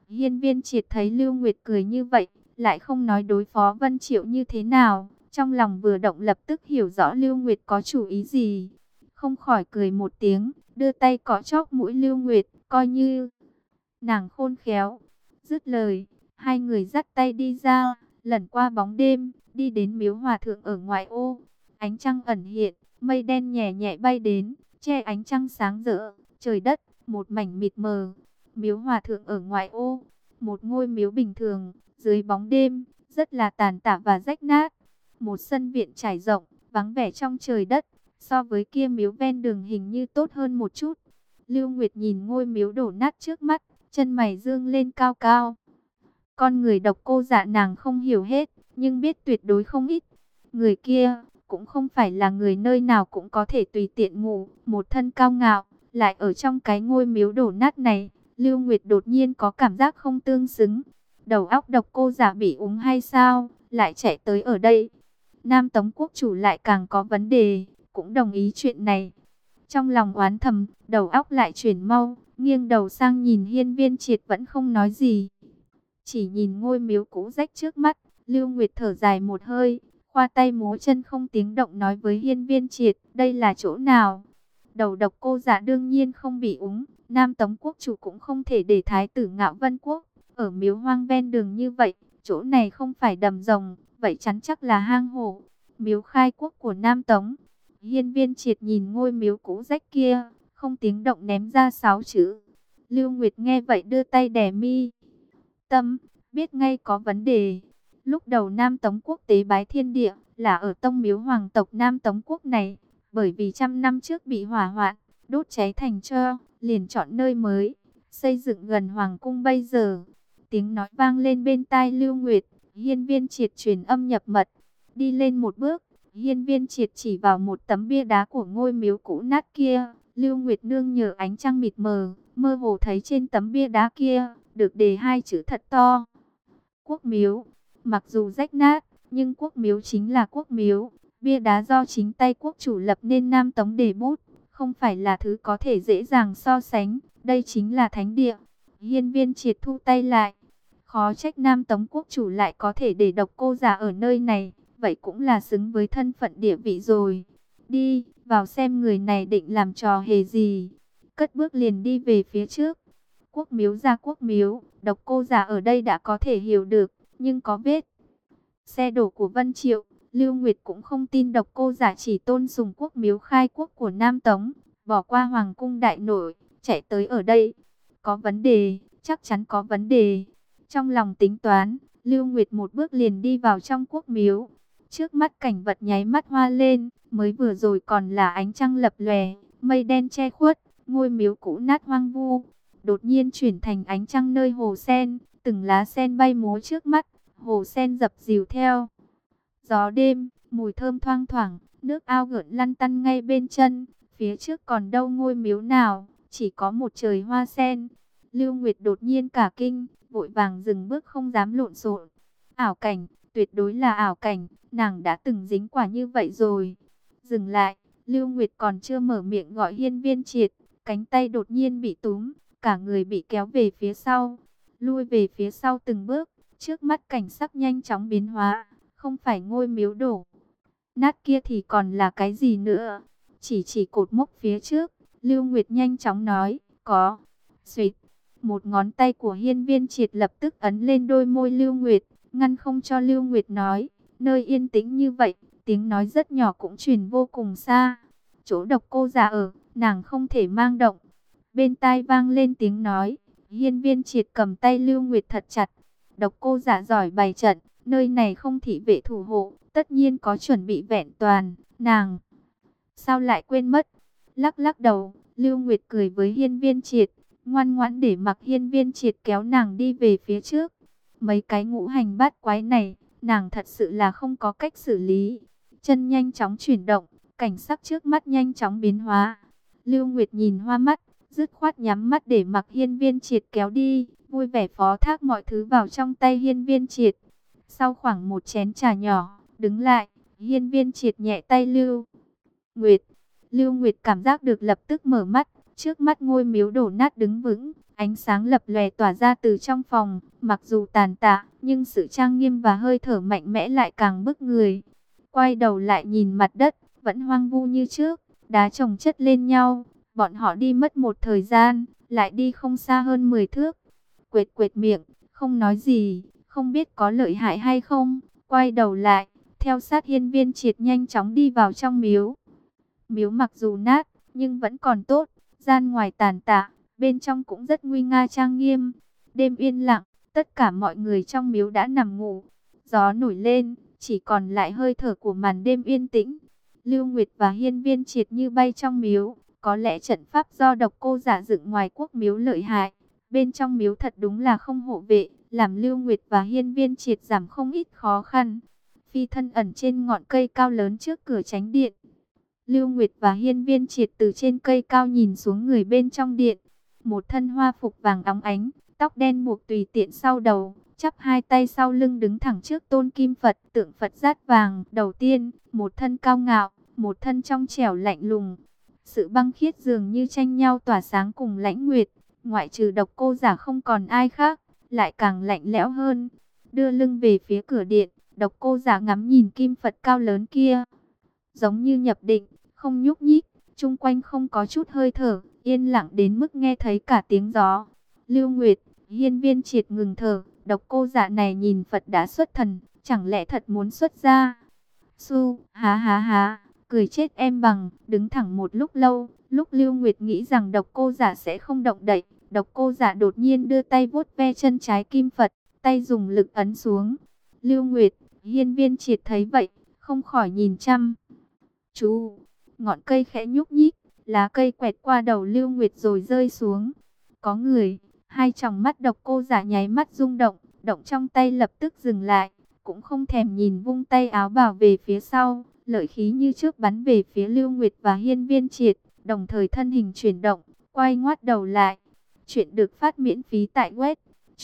A: Hiên Viên Triệt thấy Lưu Nguyệt cười như vậy, lại không nói đối phó Vân Triệu như thế nào, trong lòng vừa động lập tức hiểu rõ Lưu Nguyệt có chủ ý gì, không khỏi cười một tiếng, đưa tay cọ chóp mũi Lưu Nguyệt, coi như nàng khôn khéo. Dứt lời, hai người dắt tay đi ra, lẩn qua bóng đêm, đi đến miếu hòa thượng ở ngoại ô. Ánh trăng ẩn hiện, mây đen nhẹ nhẹ bay đến, che ánh trăng sáng rỡ, trời đất một mảnh mịt mờ. Miếu hòa thượng ở ngoại ô, một ngôi miếu bình thường, dưới bóng đêm, rất là tàn tạ và rách nát. Một sân viện trải rộng, vắng vẻ trong trời đất, so với kia miếu ven đường hình như tốt hơn một chút. Lưu Nguyệt nhìn ngôi miếu đổ nát trước mắt, chân mày dương lên cao cao. Con người Độc Cô Dạ nàng không hiểu hết, nhưng biết tuyệt đối không ít. Người kia cũng không phải là người nơi nào cũng có thể tùy tiện ngủ, một thân cao ngạo, lại ở trong cái ngôi miếu đổ nát này. Lưu Nguyệt đột nhiên có cảm giác không tương xứng. Đầu óc Độc Cô Dạ bị úng hay sao, lại chạy tới ở đây. Nam Tống quốc chủ lại càng có vấn đề, cũng đồng ý chuyện này. Trong lòng oán thầm, đầu óc lại chuyển mau, nghiêng đầu sang nhìn Hiên Viên Triệt vẫn không nói gì. Chỉ nhìn ngôi miếu cũ rách trước mắt, Lưu Nguyệt thở dài một hơi, khoa tay múa chân không tiếng động nói với Hiên Viên Triệt, đây là chỗ nào? Đầu Độc Cô Dạ đương nhiên không bị úng, Nam Tống quốc chủ cũng không thể để thái tử Ngạo Vân quốc ở miếu hoang ven đường như vậy, chỗ này không phải đầm rồng, vậy chắn chắc là hang hổ. Miếu khai quốc của Nam Tống. Hiên Viên Triệt nhìn ngôi miếu cũ rách kia, không tiếng động ném ra 6 chữ. Lưu Nguyệt nghe vậy đưa tay đè mi tâm, biết ngay có vấn đề. Lúc đầu Nam Tống quốc tế bái thiên địa là ở tông miếu hoàng tộc Nam Tống quốc này, bởi vì 100 năm trước bị hỏa hoạn, đốt cháy thành tro, liền chọn nơi mới, xây dựng gần hoàng cung bây giờ. Tiếng nói vang lên bên tai Lưu Nguyệt, Hiên Viên Triệt truyền âm nhập mật, đi lên một bước. Hiên Viên Triệt chỉ vào một tấm bia đá của ngôi miếu cũ nát kia. Lưu Nguyệt nương nhờ ánh trăng mịt mờ, mơ hồ thấy trên tấm bia đá kia được đề 2 chữ thật to: Quốc miếu. Mặc dù rách nát, nhưng quốc miếu chính là quốc miếu. Bia đá do chính tay quốc chủ lập nên Nam Tống đề bút, không phải là thứ có thể dễ dàng so sánh. Đây chính là thánh địa. Hiên Viên Triệt thu tay lại. Khó trách Nam Tống quốc chủ lại có thể để Độc Cô Dạ ở nơi này. Vậy cũng là xứng với thân phận địa vị rồi. Đi, vào xem người này định làm trò hề gì. Cất bước liền đi về phía trước. Quốc miếu ra quốc miếu, Độc Cô Dạ ở đây đã có thể hiểu được, nhưng có vết xe đổ của Vân Triệu, Lưu Nguyệt cũng không tin Độc Cô Dạ chỉ tôn sùng quốc miếu khai quốc của Nam Tống, bỏ qua hoàng cung đại nội, chạy tới ở đây. Có vấn đề, chắc chắn có vấn đề. Trong lòng tính toán, Lưu Nguyệt một bước liền đi vào trong quốc miếu. Trước mắt cảnh vật nháy mắt hoa lên, mới vừa rồi còn là ánh trăng lập lòe, mây đen che khuất, ngôi miếu cũ nát hoang vu. Đột nhiên chuyển thành ánh trăng nơi hồ sen, từng lá sen bay múa trước mắt, hồ sen dập dìu theo gió đêm, mùi thơm thoang thoảng, nước ao gợn lăn tăn ngay bên chân. Phía trước còn đâu ngôi miếu nào, chỉ có một trời hoa sen. Lưu Nguyệt đột nhiên cả kinh, vội vàng dừng bước không dám lộn xộn. Ảo cảnh, tuyệt đối là ảo cảnh, nàng đã từng dính quả như vậy rồi. Dừng lại, Lưu Nguyệt còn chưa mở miệng gọi Hiên Viên Triệt, cánh tay đột nhiên bị túm, cả người bị kéo về phía sau, lui về phía sau từng bước. Trước mắt cảnh sắc nhanh chóng biến hóa, không phải ngôi miếu đổ nát kia thì còn là cái gì nữa? Chỉ cột mốc phía trước, Lưu Nguyệt nhanh chóng nói, có. Xuýt, một ngón tay của Hiên Viên Triệt lập tức ấn lên đôi môi Lưu Nguyệt, ngăn không cho Lưu Nguyệt nói. Nơi yên tĩnh như vậy, tiếng nói rất nhỏ cũng truyền vô cùng xa. Chỗ Độc Cô Dạ ở, nàng không thể mang động. Bên tai vang lên tiếng nói, Hiên Viên Triệt cầm tay Lưu Nguyệt thật chặt. Độc Cô Dạ giỏi bày trận, nơi này không thị vệ thủ hộ, tất nhiên có chuẩn bị vẹn toàn. Nàng sao lại quên mất? Lắc lắc đầu, Lưu Nguyệt cười với Hiên Viên Triệt, ngoan ngoãn để mặc Hiên Viên Triệt kéo nàng đi về phía trước. Mấy cái ngũ hành bát quái này, nàng thật sự là không có cách xử lý. Chân nhanh chóng chuyển động, cảnh sắc trước mắt nhanh chóng biến hóa. Lưu Nguyệt nhìn hoa mắt, dứt khoát nhắm mắt để mặc Hiên Viên Triệt kéo đi, vui vẻ phó thác mọi thứ vào trong tay Hiên Viên Triệt. Sau khoảng một chén trà nhỏ, đứng lại, Hiên Viên Triệt nhẹ tay Lưu Nguyệt. Lưu Nguyệt cảm giác được lập tức mở mắt, trước mắt ngôi miếu đổ nát đứng vững, Ánh sáng lập lòe tỏa ra từ trong phòng, mặc dù tàn tạ, nhưng sự trang nghiêm và hơi thở mạnh mẽ lại càng bức người. Quay đầu lại nhìn mặt đất, vẫn hoang vu như trước, đá chồng chất lên nhau. Bọn họ đi mất một thời gian, lại đi không xa hơn 10 thước. Quệt quệt miệng, không nói gì, không biết có lợi hại hay không. Quay đầu lại, theo sát Hiên Viên Triệt nhanh chóng đi vào trong miếu. Miếu mặc dù nát, nhưng vẫn còn tốt, gian ngoài tàn tạ, bên trong cũng rất nguy nga trang nghiêm. Đêm yên lặng, tất cả mọi người trong miếu đã nằm ngủ. Gió nổi lên, chỉ còn lại hơi thở của màn đêm yên tĩnh. Lưu Nguyệt và Hiên Viên Triệt như bay trong miếu. Có lẽ trận pháp do Độc Cô Giả dựng ngoài quốc miếu lợi hại. Bên trong miếu thật đúng là không hộ vệ, làm Lưu Nguyệt và Hiên Viên Triệt giảm không ít khó khăn. Phi thân ẩn trên ngọn cây cao lớn trước cửa chánh điện. Lưu Nguyệt và Hiên Viên Triệt từ trên cây cao nhìn xuống người bên trong điện. Một thân hoa phục vàng óng ánh, tóc đen buộc tùy tiện sau đầu, chắp hai tay sau lưng đứng thẳng trước tôn kim Phật, tượng Phật dát vàng. Đầu tiên, một thân cao ngạo, một thân trong trẻo lạnh lùng. Sự băng khiết dường như tranh nhau tỏa sáng cùng Lãnh Nguyệt, ngoại trừ Độc Cô Giả không còn ai khác, lại càng lạnh lẽo hơn. Đưa lưng về phía cửa điện, Độc Cô Giả ngắm nhìn kim Phật cao lớn kia, giống như nhập định, không nhúc nhích, chung quanh không có chút hơi thở, yên lặng đến mức nghe thấy cả tiếng gió. Lưu Nguyệt, Hiên Viên Triệt ngừng thở, Độc Cô Giả này nhìn Phật đã xuất thần, chẳng lẽ thật muốn xuất ra? Su, há há há, cười chết em bằng, đứng thẳng một lúc lâu, lúc Lưu Nguyệt nghĩ rằng Độc Cô Giả sẽ không động đậy, Độc Cô Giả đột nhiên đưa tay vuốt ve chân trái kim Phật, tay dùng lực ấn xuống. Lưu Nguyệt, Hiên Viên Triệt thấy vậy, không khỏi nhìn chăm chú. Ngọn cây khẽ nhúc nhích, lá cây quẹt qua đầu Lưu Nguyệt rồi rơi xuống. Có người, hai tròng mắt Độc Cô Giả nháy mắt rung động, động trong tay lập tức dừng lại, cũng không thèm nhìn, vung tay áo bào về phía sau, lợi khí như trước bắn về phía Lưu Nguyệt và Hiên Viên Triệt, đồng thời thân hình chuyển động, quay ngoắt đầu lại. Chuyện được phát miễn phí tại web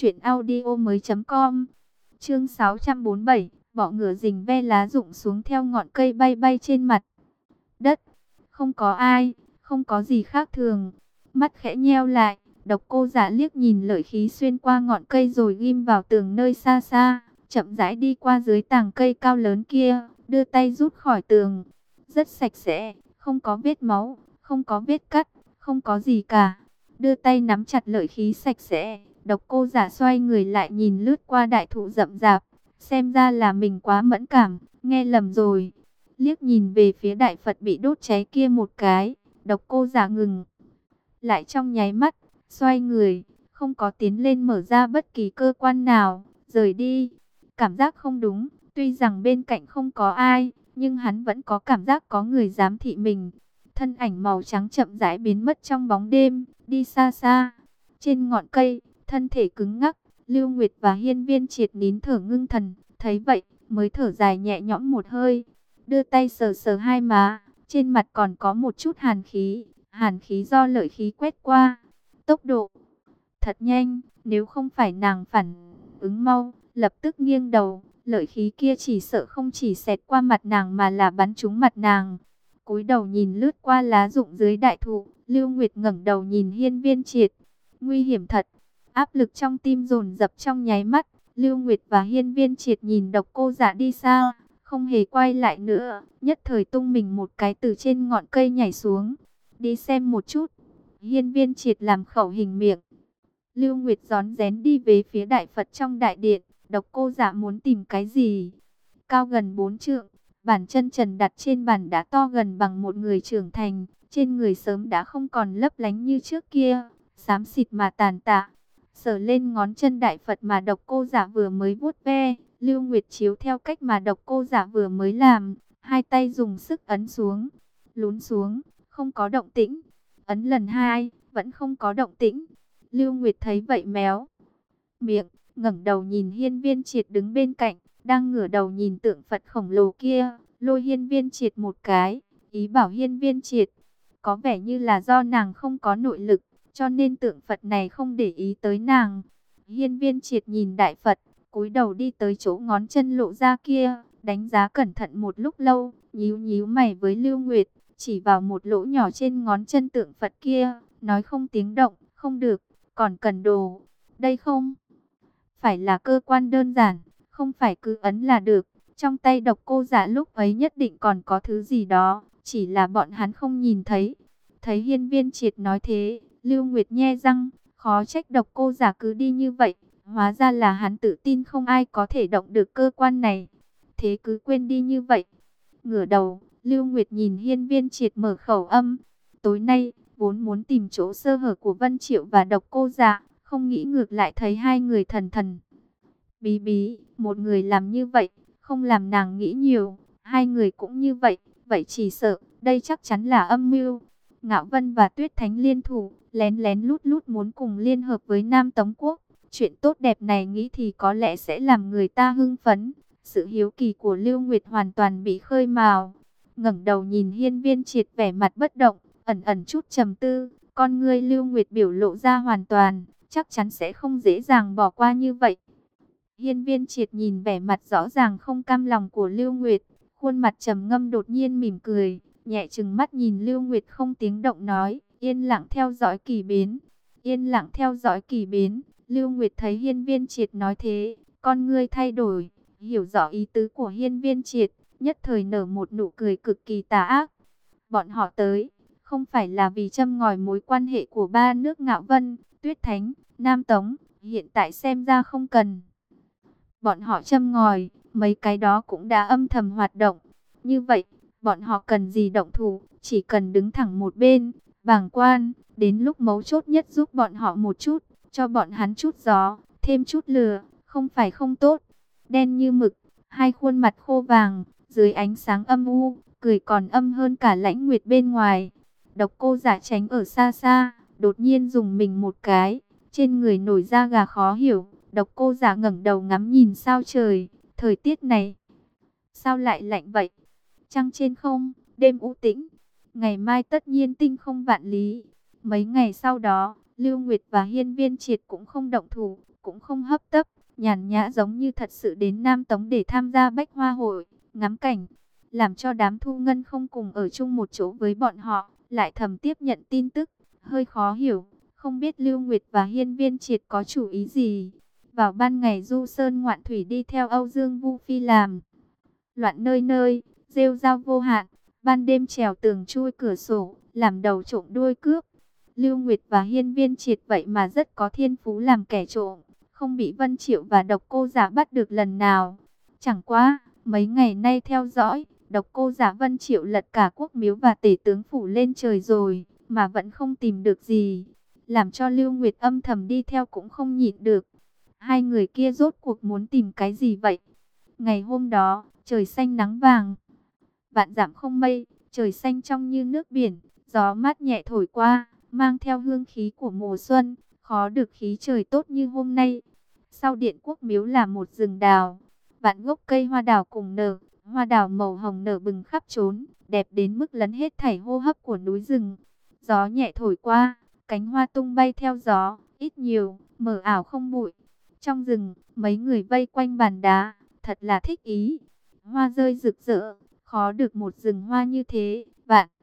A: truyệnaudiomoi.com. Chương 647, bỏ ngựa rình ve lá rụng xuống theo ngọn cây bay bay trên mặt đất. Không có ai, không có gì khác thường. Mắt khẽ nheo lại, Độc Cô Giả liếc nhìn lợi khí xuyên qua ngọn cây rồi ghim vào tường nơi xa xa, chậm rãi đi qua dưới tàng cây cao lớn kia, đưa tay rút khỏi tường. Rất sạch sẽ, không có vết máu, không có vết cắt, không có gì cả. Đưa tay nắm chặt lợi khí sạch sẽ, Độc Cô Giả xoay người lại nhìn lướt qua đại thụ rậm rạp. Xem ra là mình quá mẫn cảm, nghe lầm rồi. Liếc nhìn về phía đại Phật bị đốt cháy kia một cái, Độc Cô Giả ngừng lại trong nháy mắt, xoay người, không có tiến lên mở ra bất kỳ cơ quan nào, rời đi. Cảm giác không đúng, tuy rằng bên cạnh không có ai, nhưng hắn vẫn có cảm giác có người giám thị mình. Thân ảnh màu trắng chậm rãi biến mất trong bóng đêm, đi xa xa. Trên ngọn cây, thân thể cứng ngắc, Lưu Nguyệt và Hiên Viên Triệt nín thở ngưng thần, thấy vậy mới thở dài nhẹ nhõm một hơi. Đưa tay sờ sờ hai má, trên mặt còn có một chút hàn khí do lợi khí quét qua. Tốc độ thật nhanh, nếu không phải nàng phản ứng mau, lập tức nghiêng đầu, lợi khí kia chỉ sợ không chỉ xẹt qua mặt nàng mà là bắn trúng mặt nàng. Cúi đầu nhìn lướt qua lá rụng dưới đại thụ, Lưu Nguyệt ngẩng đầu nhìn Hiên Viên Triệt. Nguy hiểm thật. Áp lực trong tim dồn dập trong nháy mắt, Lưu Nguyệt và Hiên Viên Triệt nhìn Độc Cô Giả đi xa, không hề quay lại nữa, nhất thời tung mình một cái từ trên ngọn cây nhảy xuống. Đi xem một chút. Hiên Viên Triệt làm khẩu hình miệng. Lưu Nguyệt rón rén đi về phía đại Phật trong đại điện. Độc Cô Giả muốn tìm cái gì? Cao gần 4 trượng, bàn chân trần đặt trên bàn đã to gần bằng một người trưởng thành, trên người sớm đã không còn lấp lánh như trước kia, xám xịt mà tàn tạ. Sờ lên ngón chân đại Phật mà Độc Cô Giả vừa mới vuốt ve, Lưu Nguyệt chiếu theo cách mà Độc Cô Giả vừa mới làm, hai tay dùng sức ấn xuống, lún xuống, không có động tĩnh. Ấn lần hai, vẫn không có động tĩnh. Lưu Nguyệt thấy vậy méo miệng, ngẩng đầu nhìn Hiên Viên Triệt đứng bên cạnh, đang ngửa đầu nhìn tượng Phật khổng lồ kia, lôi Hiên Viên Triệt một cái, ý bảo Hiên Viên Triệt. Có vẻ như là do nàng không có nội lực, cho nên tượng Phật này không để ý tới nàng. Hiên Viên Triệt nhìn đại Phật, cúi đầu đi tới chỗ ngón chân lộ ra kia, đánh giá cẩn thận một lúc lâu, nhíu nhíu mày với Lưu Nguyệt, chỉ vào một lỗ nhỏ trên ngón chân tượng Phật kia, nói không tiếng động, không được, còn cần đồ. Đây không phải là cơ quan đơn giản, không phải cứ ấn là được. Trong tay Độc Cô Giả lúc ấy nhất định còn có thứ gì đó, chỉ là bọn hắn không nhìn thấy. Thấy Hiên Viên Triệt nói thế, Lưu Nguyệt nhe răng, khó trách Độc Cô Giả cứ đi như vậy. Hóa ra là hắn tự tin không ai có thể động được cơ quan này. Thế cứ quên đi như vậy. Ngửa đầu, Lưu Nguyệt nhìn Hiên Viên Triệt mở khẩu âm. Tối nay, vốn muốn tìm chỗ sơ hở của Vân Triệu và Độc Cô Giả, không nghĩ ngược lại thấy hai người thần thần bí bí, một người làm như vậy, không làm nàng nghĩ nhiều, hai người cũng như vậy, vậy chỉ sợ, đây chắc chắn là âm mưu. Ngạo Vân và Tuyết Thánh liên thủ, lén lén lút lút muốn cùng liên hợp với Nam Tống Quốc. Chuyện tốt đẹp này nghĩ thì có lẽ sẽ làm người ta hưng phấn. Sự hiếu kỳ của Lưu Nguyệt hoàn toàn bị khơi mào. Ngẩng đầu nhìn Hiên Viên Triệt vẻ mặt bất động, ẩn ẩn chút trầm tư, con ngươi Lưu Nguyệt biểu lộ ra hoàn toàn, chắc chắn sẽ không dễ dàng bỏ qua như vậy. Hiên Viên Triệt nhìn vẻ mặt rõ ràng không cam lòng của Lưu Nguyệt, khuôn mặt trầm ngâm đột nhiên mỉm cười, nhẹ trừng mắt nhìn Lưu Nguyệt không tiếng động nói, yên lặng theo dõi kỳ biến. Yên lặng theo dõi kỳ biến, Lưu Nguyệt thấy Hiên Viên Triệt nói thế, con ngươi thay đổi, hiểu rõ ý tứ của Hiên Viên Triệt, nhất thời nở một nụ cười cực kỳ tà ác. Bọn họ tới, không phải là vì châm ngòi mối quan hệ của ba nước Ngạo Vân, Tuyết Thánh, Nam Tống, hiện tại xem ra không cần. Bọn họ châm ngòi, mấy cái đó cũng đã âm thầm hoạt động. Như vậy, bọn họ cần gì động thủ, chỉ cần đứng thẳng một bên, bàng quan, đến lúc mấu chốt nhất giúp bọn họ một chút, cho bọn hắn chút gió, thêm chút lửa, không phải không tốt. Đen như mực, hai khuôn mặt khô vàng, dưới ánh sáng âm u, cười còn âm hơn cả Lãnh Nguyệt bên ngoài. Độc Cô Giả tránh ở xa xa, đột nhiên dùng mình một cái, trên người nổi da gà khó hiểu. Độc Cô Giả ngẩng đầu ngắm nhìn sao trời, thời tiết này sao lại lạnh vậy? Trăng trên không, đêm u tĩnh, ngày mai tất nhiên tinh không vạn lý. Mấy ngày sau đó, Lưu Nguyệt và Hiên Viên Triệt cũng không động thủ, cũng không hấp tấp, nhàn nhã giống như thật sự đến Nam Tống để tham gia Bách Hoa hội, ngắm cảnh, làm cho đám Thu Ngân không cùng ở chung một chỗ với bọn họ, lại thầm tiếp nhận tin tức, hơi khó hiểu, không biết Lưu Nguyệt và Hiên Viên Triệt có chủ ý gì. Vào ban ngày du sơn ngoạn thủy đi theo Âu Dương Vu Phi làm loạn nơi nơi, rêu rao vô hạn, ban đêm trèo tường chui cửa sổ, làm đầu trộm đuôi cướp. Lưu Nguyệt và Hiên Viên Triệt vậy mà rất có thiên phú làm kẻ trộm, không bị Vân Triệu và Độc Cô Giả bắt được lần nào. Chẳng qua, mấy ngày nay theo dõi, Độc Cô Giả Vân Triệu lật cả quốc miếu và tể tướng phủ lên trời rồi, mà vẫn không tìm được gì, làm cho Lưu Nguyệt âm thầm đi theo cũng không nhịn được. Hai người kia rốt cuộc muốn tìm cái gì vậy? Ngày hôm đó, trời xanh nắng vàng, vạn dặm không mây, trời xanh trong như nước biển, gió mát nhẹ thổi qua, mang theo hương khí của mùa xuân, khó được khí trời tốt như hôm nay. Sau điện quốc miếu là một rừng đào, vạn gốc cây hoa đào cùng nở, hoa đào màu hồng nở bừng khắp trốn, đẹp đến mức lấn hết thảy hô hấp của núi rừng. Gió nhẹ thổi qua, cánh hoa tung bay theo gió, ít nhiều, mờ ảo không bụi. Trong rừng, mấy người vây quanh bàn đá, thật là thích ý. Hoa rơi rực rỡ, khó được một rừng hoa như thế. Vạn